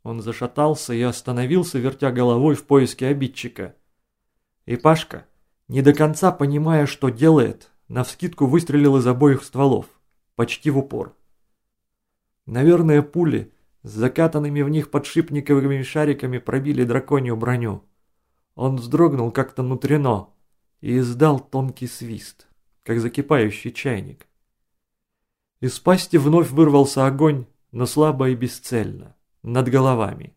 Он зашатался и остановился, вертя головой в поиске обидчика. И Пашка, не до конца понимая, что делает, навскидку выстрелил из обоих стволов, почти в упор. Наверное, пули с закатанными в них подшипниковыми шариками пробили драконью броню. Он вздрогнул как-то внутренно и издал тонкий свист, как закипающий чайник. Из пасти вновь вырвался огонь, но слабо и бесцельно, над головами.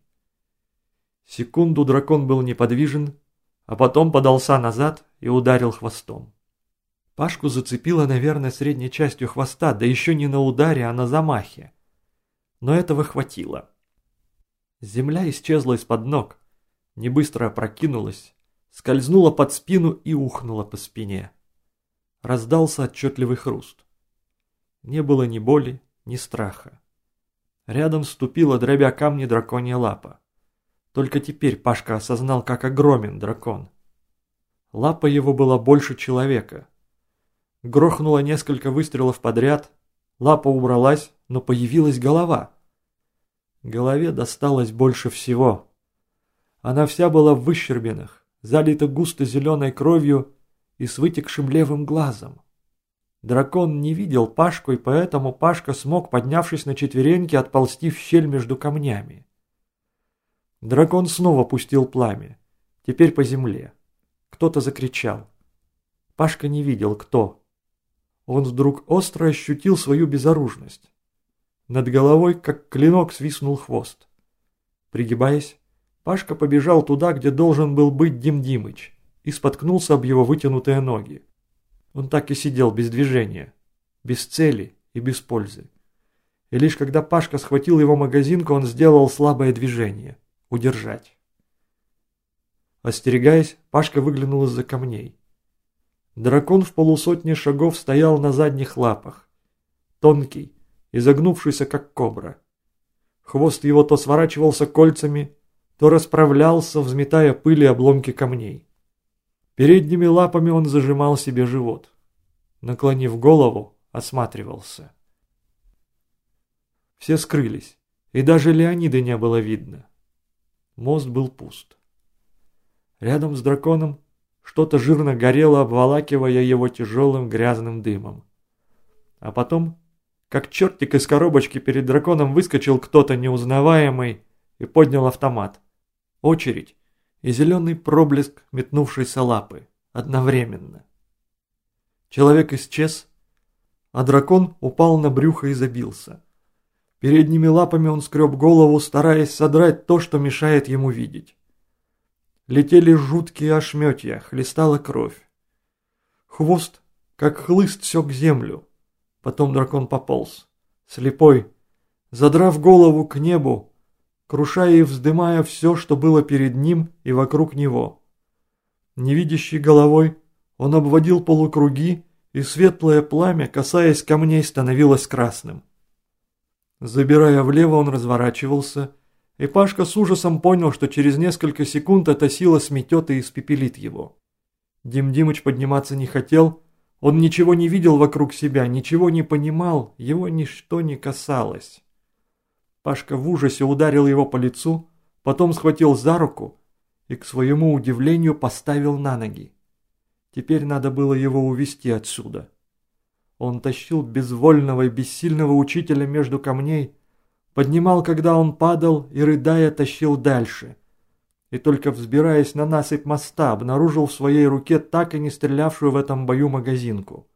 Секунду дракон был неподвижен, а потом подался назад и ударил хвостом. Пашку зацепило, наверное, средней частью хвоста, да еще не на ударе, а на замахе. Но этого хватило. Земля исчезла из-под ног, небыстро опрокинулась, скользнула под спину и ухнула по спине. Раздался отчетливый хруст. Не было ни боли, ни страха. Рядом ступила, дробя камни, драконья лапа. Только теперь Пашка осознал, как огромен дракон. Лапа его была больше человека. Грохнуло несколько выстрелов подряд, лапа убралась, но появилась голова. Голове досталось больше всего. Она вся была в выщербинах, залита густо зеленой кровью и с вытекшим левым глазом. Дракон не видел Пашку, и поэтому Пашка смог, поднявшись на четвереньки, отползти в щель между камнями. Дракон снова пустил пламя, теперь по земле. Кто-то закричал. Пашка не видел, кто. Он вдруг остро ощутил свою безоружность. Над головой, как клинок, свистнул хвост. Пригибаясь, Пашка побежал туда, где должен был быть Дим Димыч, и споткнулся об его вытянутые ноги. Он так и сидел без движения, без цели и без пользы. И лишь когда Пашка схватил его магазинку, он сделал слабое движение – удержать. Остерегаясь, Пашка выглянул из-за камней. Дракон в полусотне шагов стоял на задних лапах, тонкий, изогнувшийся как кобра. Хвост его то сворачивался кольцами, то расправлялся, взметая пыль и обломки камней. Передними лапами он зажимал себе живот. Наклонив голову, осматривался. Все скрылись, и даже Леонида не было видно. Мост был пуст. Рядом с драконом что-то жирно горело, обволакивая его тяжелым грязным дымом. А потом, как чертик из коробочки, перед драконом выскочил кто-то неузнаваемый и поднял автомат. Очередь и зеленый проблеск метнувшейся лапы одновременно. Человек исчез, а дракон упал на брюхо и забился. Передними лапами он скреб голову, стараясь содрать то, что мешает ему видеть. Летели жуткие ошметья, хлестала кровь. Хвост, как хлыст, сёк землю. Потом дракон пополз, слепой, задрав голову к небу, крушая и вздымая все, что было перед ним и вокруг него. Невидящей головой он обводил полукруги, и светлое пламя, касаясь камней, становилось красным. Забирая влево, он разворачивался, и Пашка с ужасом понял, что через несколько секунд эта сила сметет и испепелит его. Дим Димыч подниматься не хотел, он ничего не видел вокруг себя, ничего не понимал, его ничто не касалось. Пашка в ужасе ударил его по лицу, потом схватил за руку и, к своему удивлению, поставил на ноги. Теперь надо было его увести отсюда. Он тащил безвольного и бессильного учителя между камней, поднимал, когда он падал, и, рыдая, тащил дальше. И только взбираясь на насыпь моста, обнаружил в своей руке так и не стрелявшую в этом бою магазинку.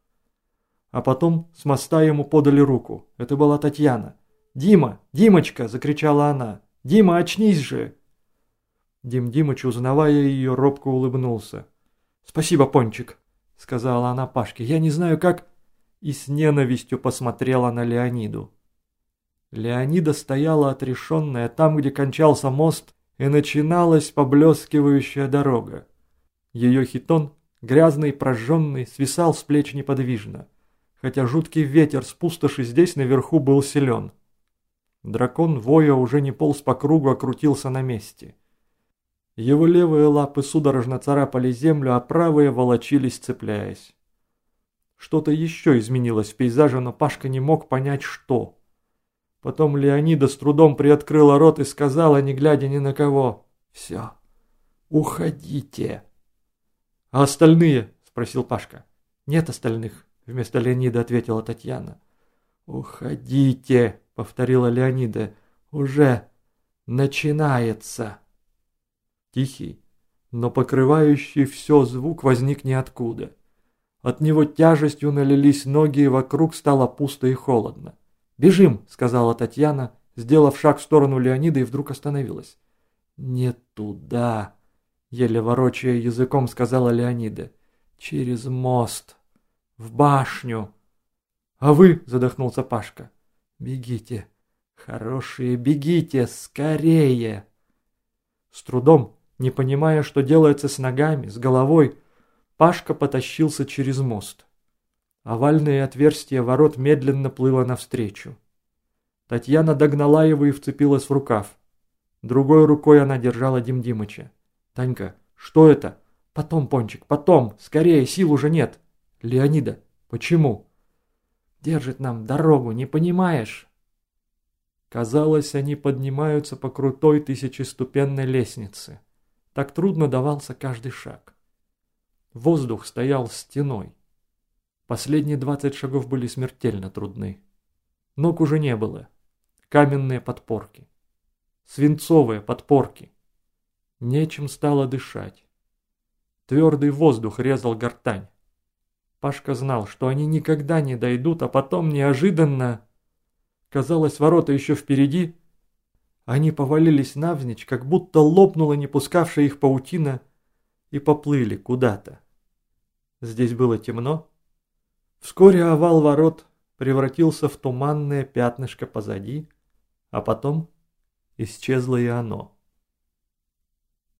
А потом с моста ему подали руку. Это была Татьяна. «Дима! Димочка!» – закричала она. «Дима, очнись же!» Дим Димыч, узнавая ее, робко улыбнулся. «Спасибо, Пончик!» – сказала она Пашке. «Я не знаю, как...» И с ненавистью посмотрела на Леониду. Леонида стояла отрешенная там, где кончался мост, и начиналась поблескивающая дорога. Ее хитон, грязный и прожженный, свисал с плеч неподвижно, хотя жуткий ветер с пустоши здесь наверху был силен. Дракон, воя, уже не полз по кругу, а крутился на месте. Его левые лапы судорожно царапали землю, а правые волочились, цепляясь. Что-то еще изменилось в пейзаже, но Пашка не мог понять, что. Потом Леонида с трудом приоткрыла рот и сказала, не глядя ни на кого: «Все, уходите». «А остальные?» – спросил Пашка. «Нет остальных», – вместо Леонида ответила Татьяна. «Уходите», – повторила Леонида. «Уже начинается». Тихий, но покрывающий все звук возник ниоткуда. От него тяжестью налились ноги, и вокруг стало пусто и холодно. «Бежим», — сказала Татьяна, сделав шаг в сторону Леонида, и вдруг остановилась. «Не туда», — еле ворочая языком сказала Леонида. «Через мост. В башню». «А вы?» — задохнулся Пашка. «Бегите, хорошие, бегите, скорее!» С трудом, не понимая, что делается с ногами, с головой, Пашка потащился через мост. Овальное отверстие ворот медленно плыло навстречу. Татьяна догнала его и вцепилась в рукав. Другой рукой она держала Дим Димыча. «Танька, что это?» «Потом, Пончик, потом! Скорее, сил уже нет!» «Леонида, почему?» «Держит нам дорогу, не понимаешь?» Казалось, они поднимаются по крутой тысячеступенной лестнице. Так трудно давался каждый шаг. Воздух стоял стеной. Последние 20 шагов были смертельно трудны. Ног уже не было. Каменные подпорки. Свинцовые подпорки. Нечем стало дышать. Твердый воздух резал гортань. Пашка знал, что они никогда не дойдут, а потом неожиданно... Казалось, ворота еще впереди. Они повалились навзничь, как будто лопнула не пускавшая их паутина, и поплыли куда-то. Здесь было темно. Вскоре овал ворот превратился в туманное пятнышко позади, а потом исчезло и оно.